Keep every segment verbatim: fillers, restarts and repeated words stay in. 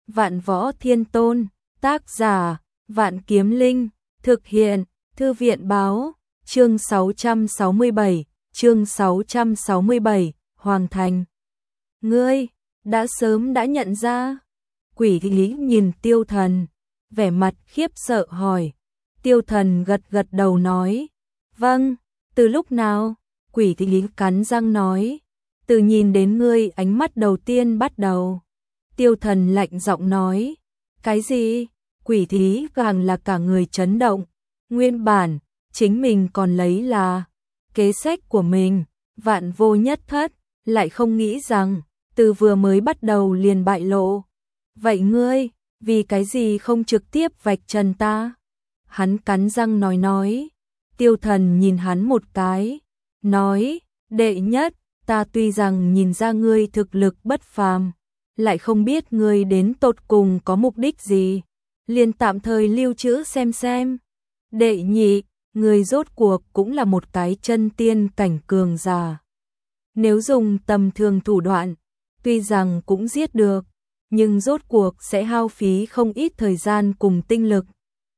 Vạn Võ Thiên Tôn, tác giả, Vạn Kiếm Linh, thực hiện, Thư viện báo, chương sáu trăm sáu mươi bảy, chương sáu trăm sáu mươi bảy, Hoàng Thành. Ngươi, đã sớm đã nhận ra. Quỷ Lý nhìn Tiêu Thần, vẻ mặt khiếp sợ hỏi. Tiêu Thần gật gật đầu nói, vâng, từ lúc nào? Quỷ Lý cắn răng nói, từ nhìn đến ngươi ánh mắt đầu tiên bắt đầu. Tiêu Thần lạnh giọng nói, cái gì? Quỷ Thí càng là cả người chấn động, nguyên bản, chính mình còn lấy là kế sách của mình, vạn vô nhất thất, lại không nghĩ rằng, từ vừa mới bắt đầu liền bại lộ. Vậy ngươi, vì cái gì không trực tiếp vạch trần ta? Hắn cắn răng nói nói, Tiêu Thần nhìn hắn một cái, nói, đệ nhất, ta tuy rằng nhìn ra ngươi thực lực bất phàm, lại không biết ngươi đến tột cùng có mục đích gì, liền tạm thời lưu trữ xem xem. Đệ nhị, ngươi rốt cuộc cũng là một cái chân tiên cảnh cường giả. Nếu dùng tầm thường thủ đoạn, tuy rằng cũng giết được, nhưng rốt cuộc sẽ hao phí không ít thời gian cùng tinh lực.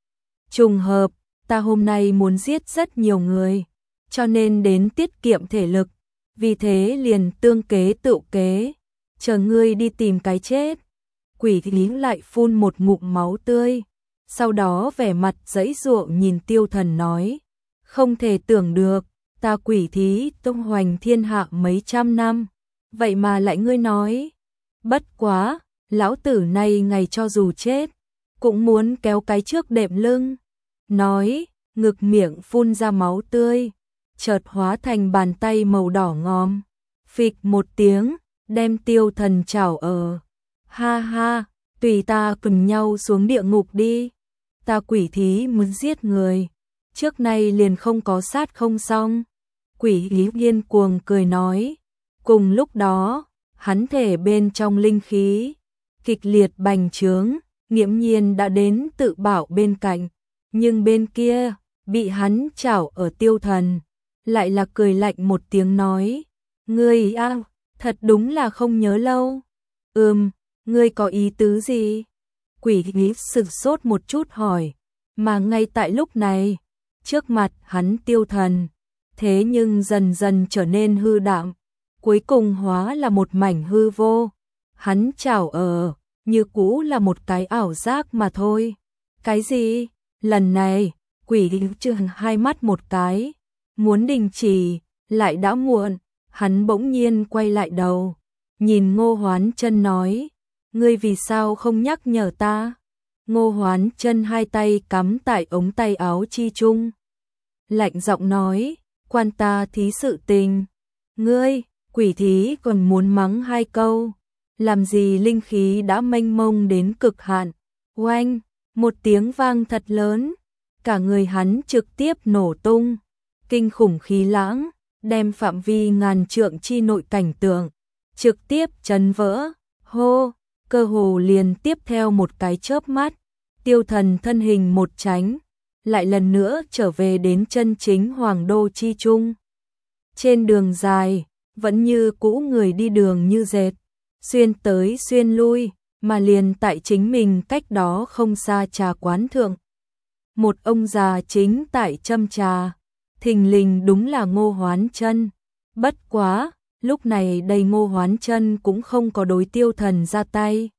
Trùng hợp, ta hôm nay muốn giết rất nhiều người, cho nên đến tiết kiệm thể lực, vì thế liền tương kế tự kế, chờ ngươi đi tìm cái chết. Quỷ Lý lại phun một ngụm máu tươi, sau đó vẻ mặt giãy giụa nhìn Tiêu Thần nói, không thể tưởng được, ta Quỷ Thí tung hoành thiên hạ mấy trăm năm, vậy mà lại ngươi nói, bất quá, lão tử này ngày cho dù chết, cũng muốn kéo cái trước đệm lưng. Nói, ngực miệng phun ra máu tươi, chợt hóa thành bàn tay màu đỏ ngòm, phịch một tiếng, đem Tiêu Thần chảo ở. Ha ha, tùy ta cùng nhau xuống địa ngục đi, ta Quỷ Thí muốn giết người, trước nay liền không có sát không xong. Quỷ Lý điên cuồng cười nói, cùng lúc đó, hắn thể bên trong linh khí, kịch liệt bành trướng, nghiễm nhiên đã đến tự bảo bên cạnh, nhưng bên kia, bị hắn chảo ở Tiêu Thần, lại là cười lạnh một tiếng nói, ngươi a, thật đúng là không nhớ lâu. Ừm, ngươi có ý tứ gì? Quỷ Lý sửng sốt một chút hỏi, mà ngay tại lúc này, trước mặt hắn Tiêu Thần, thế nhưng dần dần trở nên hư đạm, cuối cùng hóa là một mảnh hư vô. Hắn chảo ở, như cũ là một cái ảo giác mà thôi. Cái gì? Lần này, Quỷ Lý trừng hai mắt một cái, muốn đình chỉ, lại đã muộn. Hắn bỗng nhiên quay lại đầu, nhìn Ngô Hoán Chân nói, ngươi vì sao không nhắc nhở ta? Ngô Hoán Chân hai tay cắm tại ống tay áo chi trung, lạnh giọng nói, quan ta thí sự tình. Ngươi, Quỷ Thí còn muốn mắng hai câu, làm gì linh khí đã mênh mông đến cực hạn. Oanh, một tiếng vang thật lớn, cả người hắn trực tiếp nổ tung, kinh khủng khí lãng, đem phạm vi ngàn trượng chi nội cảnh tượng, trực tiếp chấn vỡ. Hô, cơ hồ liền tiếp theo một cái chớp mắt, Tiêu Thần thân hình một tránh, lại lần nữa trở về đến chân chính hoàng đô chi trung. Trên đường dài, vẫn như cũ người đi đường như dệt, xuyên tới xuyên lui, mà liền tại chính mình cách đó không xa trà quán thượng. Một ông già chính tại châm trà, thình lình đúng là Ngô Hoán Chân. Bất quá, lúc này đây Ngô Hoán Chân cũng không có đối Tiêu Thần ra tay.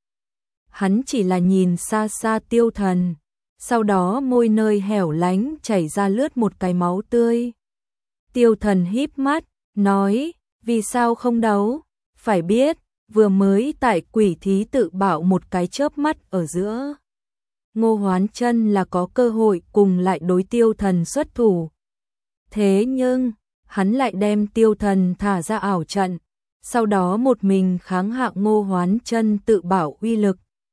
Hắn chỉ là nhìn xa xa Tiêu Thần, sau đó môi nơi hẻo lánh chảy ra lướt một cái máu tươi. Tiêu Thần híp mắt, nói, vì sao không đấu? Phải biết, vừa mới tại Quỷ Thí tự bạo một cái chớp mắt ở giữa, Ngô Hoán Chân là có cơ hội cùng lại đối Tiêu Thần xuất thủ. Thế nhưng, hắn lại đem Tiêu Thần thả ra ảo trận, sau đó một mình kháng hạ Ngô Hoán Chân tự bảo uy lực.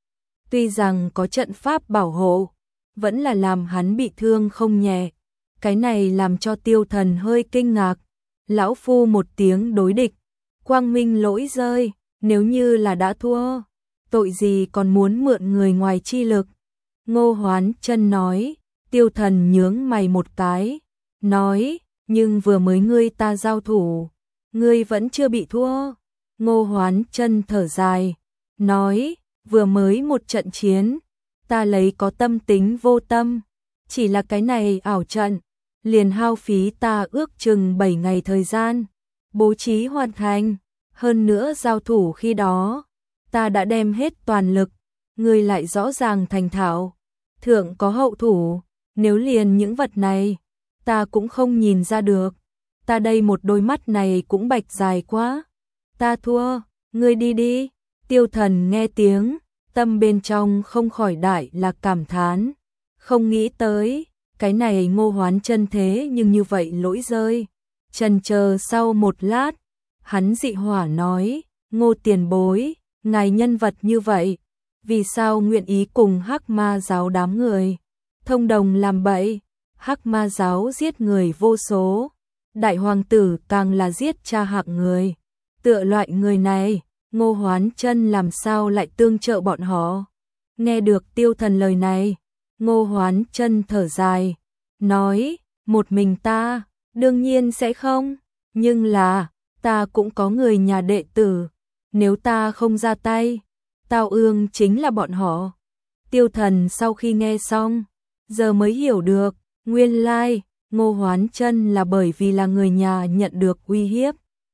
Tuy rằng có trận pháp bảo hộ, vẫn là làm hắn bị thương không nhẹ. Cái này làm cho Tiêu Thần hơi kinh ngạc. Lão phu một tiếng đối địch, quang minh lỗi rơi, nếu như là đã thua, tội gì còn muốn mượn người ngoài chi lực. Ngô Hoán Chân nói. Tiêu Thần nhướng mày một cái, nói, nhưng vừa mới ngươi ta giao thủ, ngươi vẫn chưa bị thua. Ngô Hoán Chân thở dài, nói, vừa mới một trận chiến, ta lấy có tâm tính vô tâm, chỉ là cái này ảo trận, liền hao phí ta ước chừng bảy ngày thời gian, bố trí hoàn thành, hơn nữa giao thủ khi đó, ta đã đem hết toàn lực, ngươi lại rõ ràng thành thạo, thượng có hậu thủ, nếu liền những vật này, ta cũng không nhìn ra được, ta đây một đôi mắt này cũng bạch dài quá, ta thua, ngươi đi đi, Tiêu Thần nghe tiếng, tâm bên trong không khỏi đại là cảm thán, không nghĩ tới, cái này Ngô Hoán Chân thế nhưng như vậy lỗi rơi, chần chờ sau một lát, hắn dị hỏa nói, Ngô tiền bối, ngài nhân vật như vậy, vì sao nguyện ý cùng Hắc Ma giáo đám người thông đồng làm bậy? Hắc Ma giáo giết người vô số, đại hoàng tử càng là giết cha hạng người, tựa loại người này, Ngô Hoán Chân làm sao lại tương trợ bọn họ? Nghe được Tiêu Thần lời này, Ngô Hoán Chân thở dài, nói, một mình ta, đương nhiên sẽ không, nhưng là, ta cũng có người nhà đệ tử, nếu ta không ra tay, Tào Ương chính là bọn họ. Tiêu Thần sau khi nghe xong, giờ mới hiểu được, nguyên lai, Ngô Hoán Chân là bởi vì là người nhà nhận được uy hiếp,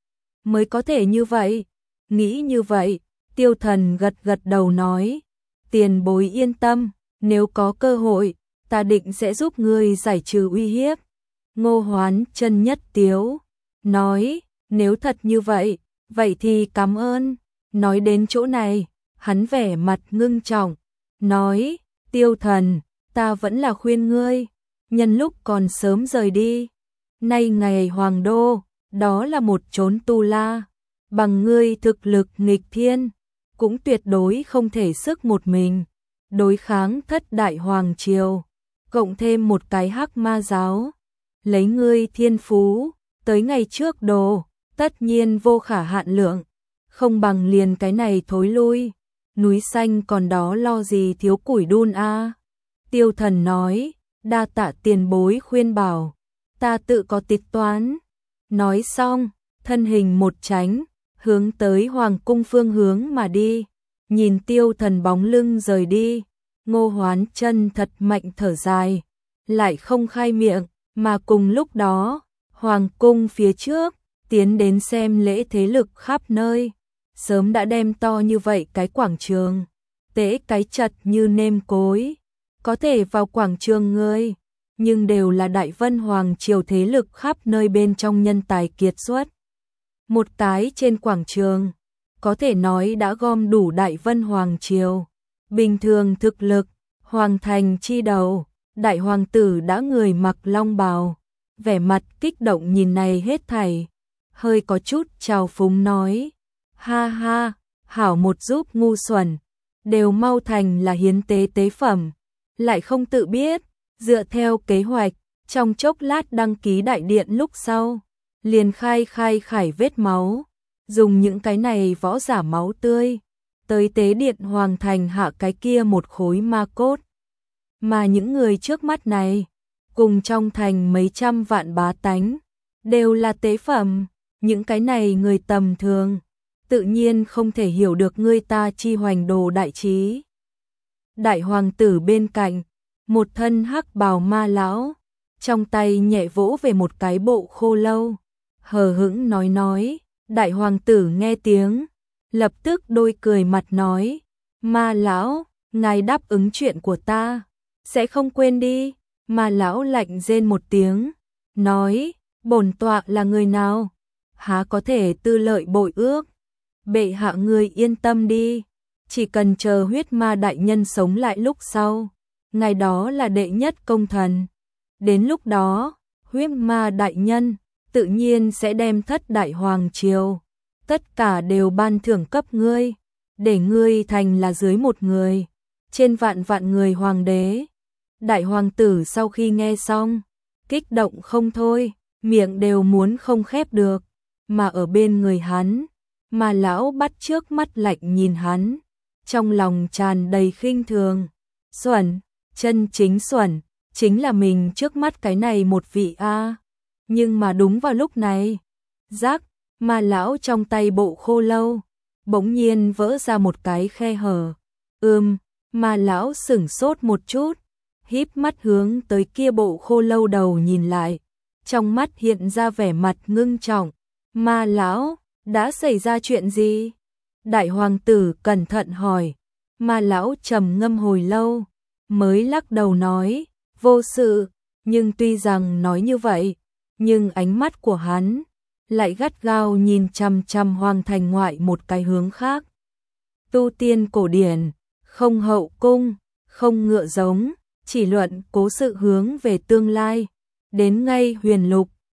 mới có thể như vậy. Nghĩ như vậy, Tiêu Thần gật gật đầu nói, tiền bối yên tâm, nếu có cơ hội, ta định sẽ giúp ngươi giải trừ uy hiếp. Ngô Hoán Chân nhất tiếu, nói, nếu thật như vậy, vậy thì cảm ơn. Nói đến chỗ này, hắn vẻ mặt ngưng trọng, nói, Tiêu Thần, ta vẫn là khuyên ngươi, nhân lúc còn sớm rời đi. Nay ngày Hoàng Đô, đó là một chốn tu la, bằng ngươi thực lực nghịch thiên, cũng tuyệt đối không thể sức một mình, đối kháng thất đại hoàng triều, cộng thêm một cái Hắc Ma giáo, lấy ngươi thiên phú, tới ngày trước đồ, tất nhiên vô khả hạn lượng, không bằng liền cái này thối lui, núi xanh còn đó lo gì thiếu củi đun a. Tiêu Thần nói, đa tạ tiền bối khuyên bảo, ta tự có tịch toán. Nói xong, thân hình một tránh, hướng tới hoàng cung phương hướng mà đi, nhìn Tiêu Thần bóng lưng rời đi, Ngô Hoán Chân thật mạnh thở dài, lại không khai miệng, mà cùng lúc đó, hoàng cung phía trước, tiến đến xem lễ thế lực khắp nơi, sớm đã đem to như vậy cái quảng trường, tễ cái chật như nêm cối, có thể vào quảng trường ngươi, nhưng đều là Đại Vân Hoàng triều thế lực khắp nơi bên trong nhân tài kiệt xuất. Một cái trên quảng trường, có thể nói đã gom đủ Đại Vân Hoàng triều, bình thường thực lực, hoàng thành chi đầu, đại hoàng tử đã người mặc long bào, vẻ mặt kích động nhìn này hết thảy, hơi có chút trào phúng nói, ha ha, hảo một giúp ngu xuẩn, đều mau thành là hiến tế tế phẩm, lại không tự biết, dựa theo kế hoạch, trong chốc lát đăng ký đại điện lúc sau, liền khai khai khải vết máu, dùng những cái này võ giả máu tươi, tới tế điện hoàng thành hạ cái kia một khối ma cốt. Mà những người trước mắt này, cùng trong thành mấy trăm vạn bá tánh, đều là tế phẩm, những cái này người tầm thường, tự nhiên không thể hiểu được người ta chi hoành đồ đại trí. Đại hoàng tử bên cạnh, một thân hắc bào ma lão, trong tay nhẹ vỗ về một cái bộ khô lâu, hờ hững nói nói, đại hoàng tử nghe tiếng, lập tức đôi cười mặt nói, ma lão, ngài đáp ứng chuyện của ta, sẽ không quên đi. Ma lão lạnh rên một tiếng, nói, bổn tọa là người nào, há có thể tư lợi bội ước, bệ hạ người yên tâm đi, chỉ cần chờ huyết ma đại nhân sống lại lúc sau, ngày đó là đệ nhất công thần, đến lúc đó, huyết ma đại nhân tự nhiên sẽ đem thất đại hoàng triều, tất cả đều ban thưởng cấp ngươi, để ngươi thành là dưới một người, trên vạn vạn người hoàng đế. Đại hoàng tử sau khi nghe xong, kích động không thôi, miệng đều muốn không khép được, mà ở bên người hắn, mà lão bắt trước mắt lạnh nhìn hắn, trong lòng tràn đầy khinh thường, xuẩn, chân chính xuẩn, chính là mình trước mắt cái này một vị a. Nhưng mà đúng vào lúc này, rắc, mà lão trong tay bộ khô lâu, bỗng nhiên vỡ ra một cái khe hở, Ừm, Ma lão sửng sốt một chút, híp mắt hướng tới kia bộ khô lâu đầu nhìn lại, trong mắt hiện ra vẻ mặt ngưng trọng. Ma lão, đã xảy ra chuyện gì? Đại hoàng tử cẩn thận hỏi. Ma lão trầm ngâm hồi lâu, mới lắc đầu nói, vô sự. Nhưng tuy rằng nói như vậy, nhưng ánh mắt của hắn lại gắt gao nhìn chằm chằm hoàng thành ngoại một cái hướng khác. Tu tiên cổ điển, không hậu cung, không ngựa giống, chỉ luận cố sự hướng về tương lai. Đến ngay huyền lục,